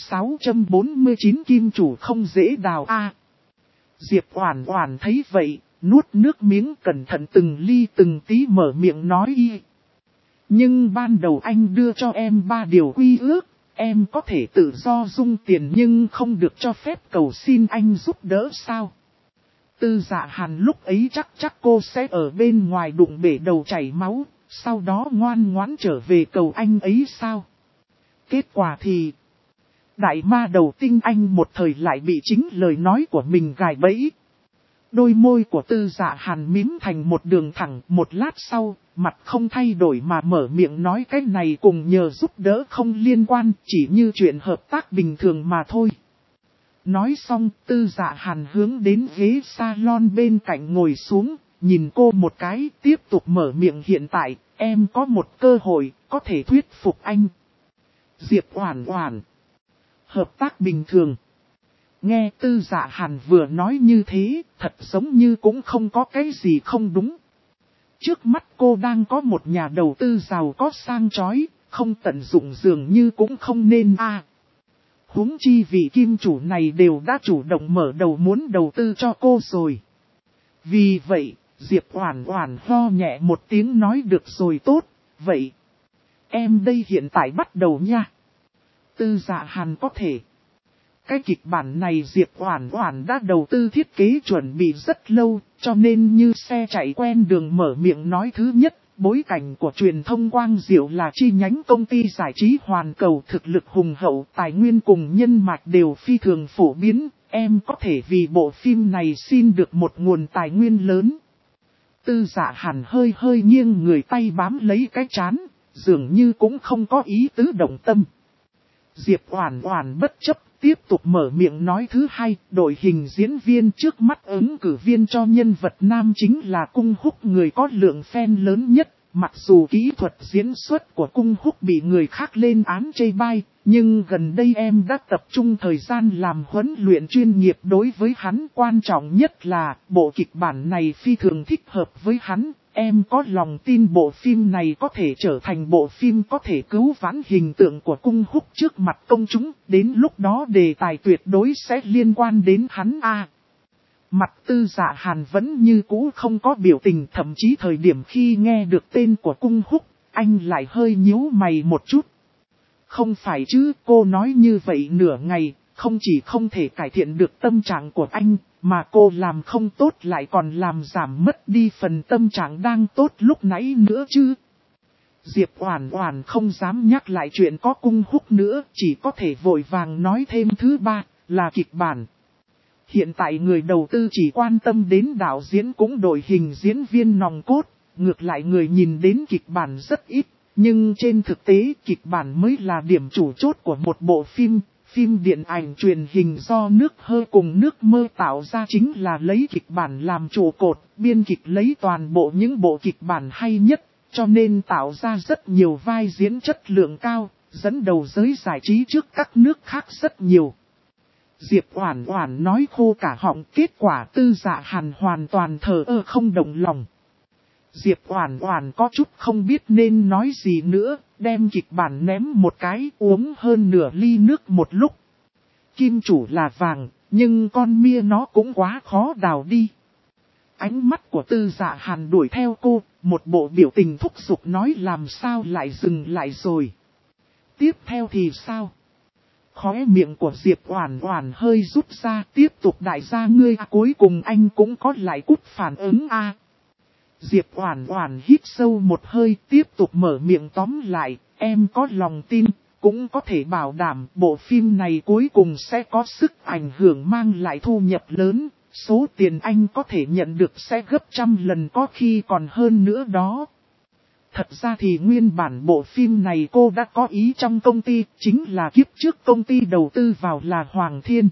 649 kim chủ không dễ đào a. Diệp Oản Oản thấy vậy, nuốt nước miếng, cẩn thận từng ly từng tí mở miệng nói y. Nhưng ban đầu anh đưa cho em 3 điều quy ước, em có thể tự do dung tiền nhưng không được cho phép cầu xin anh giúp đỡ sao? Tư Dạ Hàn lúc ấy chắc cô sẽ ở bên ngoài đụng bể đầu chảy máu, sau đó ngoan ngoãn trở về cầu anh ấy sao? Kết quả thì... Đại ma đầu tinh anh một thời lại bị chính lời nói của mình gài bẫy. Đôi môi của Tư Dạ Hàn mím thành một đường thẳng, một lát sau, mặt không thay đổi mà mở miệng nói cái này cùng nhờ giúp đỡ không liên quan, chỉ như chuyện hợp tác bình thường mà thôi. Nói xong, Tư Dạ Hàn hướng đến ghế salon bên cạnh ngồi xuống, nhìn cô một cái, tiếp tục mở miệng hiện tại, em có một cơ hội, có thể thuyết phục anh. Diệp Oản Oản. Hợp tác bình thường. Nghe Tư Dạ Hàn vừa nói như thế, thật giống như cũng không có cái gì không đúng. Trước mắt cô đang có một nhà đầu tư giàu có sang chói, không tận dụng dường như cũng không nên huống chi vị kim chủ này đều đã chủ động mở đầu muốn đầu tư cho cô rồi. Vì vậy, Diệp Oản Oản ho nhẹ một tiếng nói được rồi tốt, vậy. Em đây hiện tại bắt đầu nha. Tư Dạ Hàn có thể. Cái kịch bản này Diệp Oản Oản đã đầu tư thiết kế chuẩn bị rất lâu, cho nên như xe chạy quen đường mở miệng nói thứ nhất, bối cảnh của truyền thông Quang Diệu là chi nhánh công ty giải trí Hoàn Cầu thực lực hùng hậu, tài nguyên cùng nhân mạch đều phi thường phổ biến, em có thể vì bộ phim này xin được một nguồn tài nguyên lớn. Tư Dạ Hàn hơi nghiêng người tay bám lấy cái trán, dường như cũng không có ý tứ động tâm. Diệp Oản Oản bất chấp, tiếp tục mở miệng nói thứ hai, đội hình diễn viên trước mắt ứng cử viên cho nhân vật nam chính là Cung Húc, người có lượng fan lớn nhất. Mặc dù kỹ thuật diễn xuất của Cung Húc bị người khác lên án chê bai, nhưng gần đây em đã tập trung thời gian làm huấn luyện chuyên nghiệp đối với hắn. Quan trọng nhất là bộ kịch bản này phi thường thích hợp với hắn. Em có lòng tin bộ phim này có thể trở thành bộ phim có thể cứu vãn hình tượng của Cung Húc trước mặt công chúng, đến lúc đó đề tài tuyệt đối sẽ liên quan đến hắn Mặt Tư Dạ Hàn vẫn như cũ không có biểu tình, thậm chí thời điểm khi nghe được tên của Cung Húc, anh lại hơi nhíu mày một chút. Không phải chứ, cô nói như vậy nửa ngày, không chỉ không thể cải thiện được tâm trạng của anh, mà cô làm không tốt lại còn làm giảm mất đi phần tâm trạng đang tốt lúc nãy nữa chứ. Diệp Oản Oản không dám nhắc lại chuyện có Cung Húc nữa, chỉ có thể vội vàng nói thêm thứ ba, là kịch bản. Hiện tại người đầu tư chỉ quan tâm đến đạo diễn cũng đội hình diễn viên nòng cốt, ngược lại người nhìn đến kịch bản rất ít. Nhưng trên thực tế kịch bản mới là điểm chủ chốt của một bộ phim. Phim điện ảnh truyền hình do nước Hơi cùng nước Mơ tạo ra chính là lấy kịch bản làm trụ cột, biên kịch lấy toàn bộ những bộ kịch bản hay nhất, cho nên tạo ra rất nhiều vai diễn chất lượng cao, dẫn đầu giới giải trí trước các nước khác rất nhiều. Diệp Oản Oản nói khô cả họng, kết quả Tư Dạ Hàn hoàn toàn thờ ơ không động lòng. Diệp Oản Oản có chút không biết nên nói gì nữa, đem kịch bản ném một cái, uống hơn nửa ly nước một lúc. Kim chủ là vàng, nhưng con mia nó cũng quá khó đào đi. Ánh mắt của Tư Dạ Hàn đuổi theo cô, một bộ biểu tình thúc giục nói làm sao lại dừng lại rồi. Tiếp theo thì sao? Khóe miệng của Diệp Oản Oản hơi rút ra, tiếp tục đại gia ngươi cuối cùng anh cũng có lại cút phản ứng Diệp Oản Oản hít sâu một hơi, tiếp tục mở miệng tóm lại, em có lòng tin, cũng có thể bảo đảm bộ phim này cuối cùng sẽ có sức ảnh hưởng mang lại thu nhập lớn, số tiền anh có thể nhận được sẽ gấp trăm lần có khi còn hơn nữa đó. Thật ra thì nguyên bản bộ phim này cô đã có ý trong công ty, chính là kiếp trước công ty đầu tư vào là Hoàng Thiên.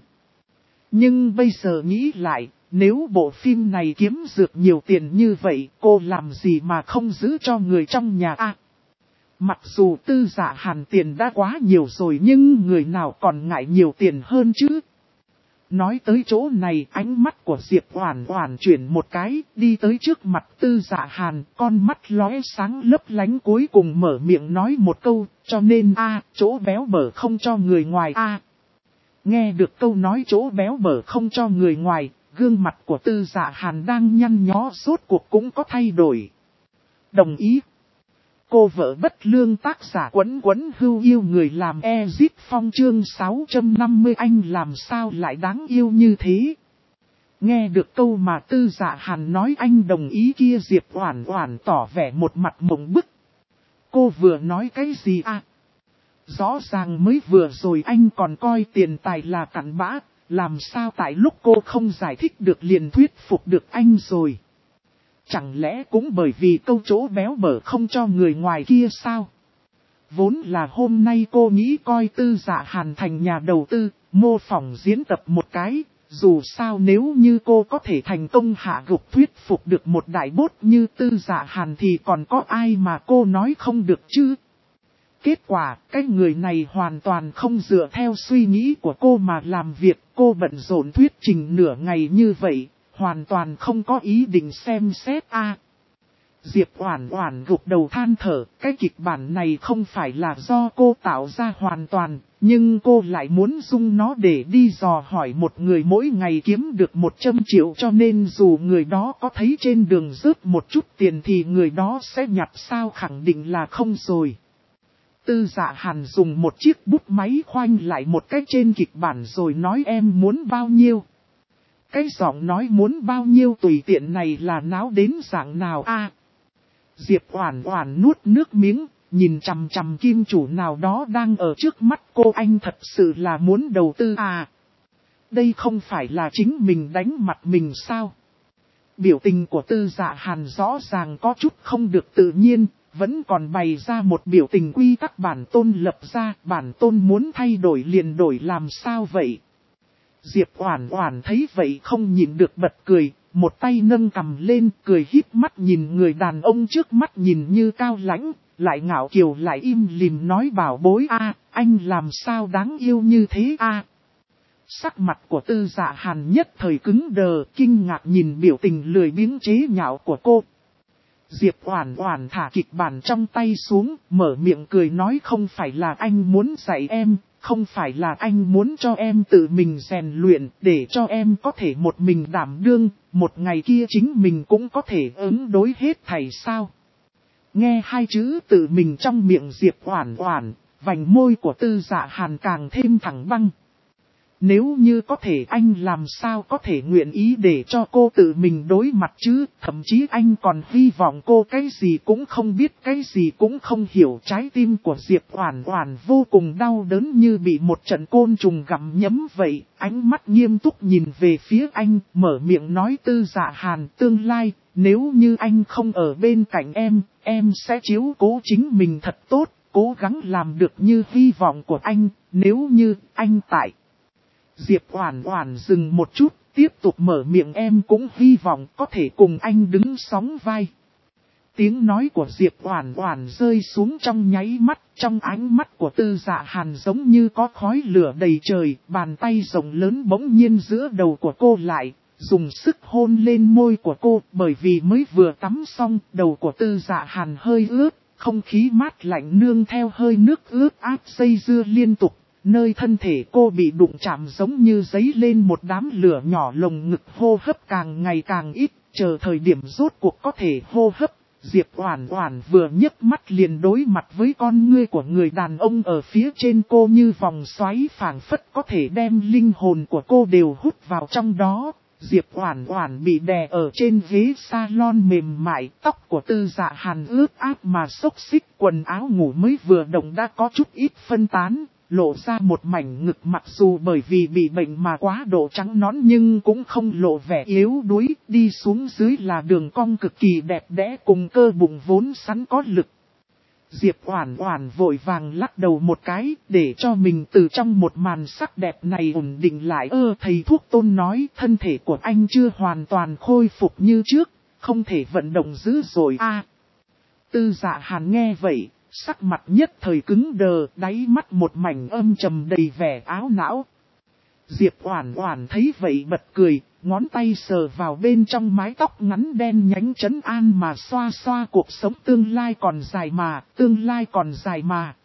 Nhưng bây giờ nghĩ lại, nếu bộ phim này kiếm được nhiều tiền như vậy, cô làm gì mà không giữ cho người trong nhà Mặc dù Tư Dạ Hàn tiền đã quá nhiều rồi nhưng người nào còn ngại nhiều tiền hơn chứ. Nói tới chỗ này, ánh mắt của Diệp Oản Oản chuyển một cái, đi tới trước mặt Tư Dạ Hàn, con mắt lóe sáng lấp lánh cuối cùng mở miệng nói một câu, cho nên chỗ béo bở không cho người ngoài Nghe được câu nói chỗ béo bở không cho người ngoài, gương mặt của Tư Dạ Hàn đang nhăn nhó rốt cuộc cũng có thay đổi. Đồng ý. Cô vợ bất lương tác giả Quấn Quấn hưu yêu người làm Ezit Phong chương 650 anh làm sao lại đáng yêu như thế. Nghe được câu mà Tư Dạ Hàn nói anh đồng ý kia Diệp Oản Oản tỏ vẻ một mặt mộng bức. Cô vừa nói cái gì Rõ ràng mới vừa rồi anh còn coi tiền tài là cặn bã, làm sao tại lúc cô không giải thích được liền thuyết phục được anh rồi. Chẳng lẽ cũng bởi vì câu chỗ béo bở không cho người ngoài kia sao? Vốn là hôm nay cô nghĩ coi Tư Dạ Hàn thành nhà đầu tư, mô phỏng diễn tập một cái, Dù sao nếu như cô có thể thành công hạ gục thuyết phục được một đại bốt như Tư Dạ Hàn thì còn có ai mà cô nói không được chứ. Kết quả, cái người này hoàn toàn không dựa theo suy nghĩ của cô mà làm việc. Cô bận rộn thuyết trình nửa ngày như vậy, hoàn toàn không có ý định xem xét Diệp Oản Oản gục đầu than thở, cái kịch bản này không phải là do cô tạo ra hoàn toàn, nhưng cô lại muốn dùng nó để đi dò hỏi một người mỗi ngày kiếm được 100 triệu, cho nên dù người đó có thấy trên đường rớt một chút tiền thì người đó sẽ nhặt sao khẳng định là không rồi. Tư Dạ Hàn dùng một chiếc bút máy khoanh lại một cái trên kịch bản rồi nói em muốn bao nhiêu. Cái giọng nói muốn bao nhiêu tùy tiện này là náo đến dạng nào Diệp Oản Oản nuốt nước miếng, nhìn chằm chằm kim chủ nào đó đang ở trước mắt cô, anh thật sự là muốn đầu tư Đây không phải là chính mình đánh mặt mình sao? Biểu tình của Tư Dạ Hàn rõ ràng có chút không được tự nhiên, vẫn còn bày ra một biểu tình quy tắc bản tôn lập ra, bản tôn muốn thay đổi liền đổi làm sao vậy? Diệp Oản Oản thấy vậy không nhịn được bật cười, một tay nâng cằm lên cười híp mắt nhìn người đàn ông trước mắt nhìn như cao lãnh, lại ngạo kiều lại im lìm nói bảo bối anh làm sao đáng yêu như thế Sắc mặt của Tư Dạ Hàn nhất thời cứng đờ, kinh ngạc nhìn biểu tình lười biếng chế nhạo của cô. Diệp Oản Oản thả kịch bản trong tay xuống, mở miệng cười nói không phải là anh muốn dạy em, không phải là anh muốn cho em tự mình rèn luyện, để cho em có thể một mình đảm đương, một ngày kia chính mình cũng có thể ứng đối hết thảy sao. Nghe hai chữ tự mình trong miệng Diệp Oản Oản, vành môi của Tư Dạ Hàn càng thêm thẳng băng. Nếu như có thể anh làm sao có thể nguyện ý để cho cô tự mình đối mặt chứ, thậm chí anh còn hy vọng cô cái gì cũng không biết, cái gì cũng không hiểu. Trái tim của Diệp Oản Oản vô cùng đau đớn như bị một trận côn trùng gặm nhấm vậy, ánh mắt nghiêm túc nhìn về phía anh, mở miệng nói Tư Dạ Hàn tương lai, nếu như anh không ở bên cạnh em sẽ chiếu cố chính mình thật tốt, cố gắng làm được như hy vọng của anh, nếu như anh tại. Diệp Oản Oản dừng một chút, tiếp tục mở miệng em cũng hy vọng có thể cùng anh đứng sóng vai. Tiếng nói của Diệp Oản Oản rơi xuống trong nháy mắt, trong ánh mắt của Tư Dạ Hàn giống như có khói lửa đầy trời, bàn tay rộng lớn bỗng nhiên giữa đầu của cô lại, dùng sức hôn lên môi của cô, bởi vì mới vừa tắm xong, đầu của Tư Dạ Hàn hơi ướt, không khí mát lạnh nương theo hơi nước ướt át dây dưa liên tục. Nơi thân thể cô bị đụng chạm giống như giấy lên một đám lửa nhỏ, lồng ngực hô hấp càng ngày càng ít, chờ thời điểm rốt cuộc có thể hô hấp. Diệp Oản Oản vừa nhấc mắt liền đối mặt với con ngươi của người đàn ông ở phía trên cô như vòng xoáy phảng phất có thể đem linh hồn của cô đều hút vào trong đó. Diệp Oản Oản bị đè ở trên ghế salon mềm mại, tóc của Tư Dạ Hàn ướt át mà xốc xích, quần áo ngủ mới vừa động đã có chút ít phân tán. Lộ ra một mảnh ngực mặc dù bởi vì bị bệnh mà quá độ trắng nõn nhưng cũng không lộ vẻ yếu đuối, đi xuống dưới là đường cong cực kỳ đẹp đẽ cùng cơ bụng vốn sẵn có lực. Diệp Oản Oản vội vàng lắc đầu một cái để cho mình từ trong một màn sắc đẹp này ổn định lại. Thầy thuốc Tôn nói thân thể của anh chưa hoàn toàn khôi phục như trước, không thể vận động dữ dội Tư Dạ Hàn nghe vậy. Sắc mặt nhất thời cứng đờ, đáy mắt một mảnh âm trầm đầy vẻ áo não. Diệp Oản Oản thấy vậy bật cười, ngón tay sờ vào bên trong mái tóc ngắn đen nhánh trấn an mà xoa xoa cuộc sống tương lai còn dài mà, tương lai còn dài mà.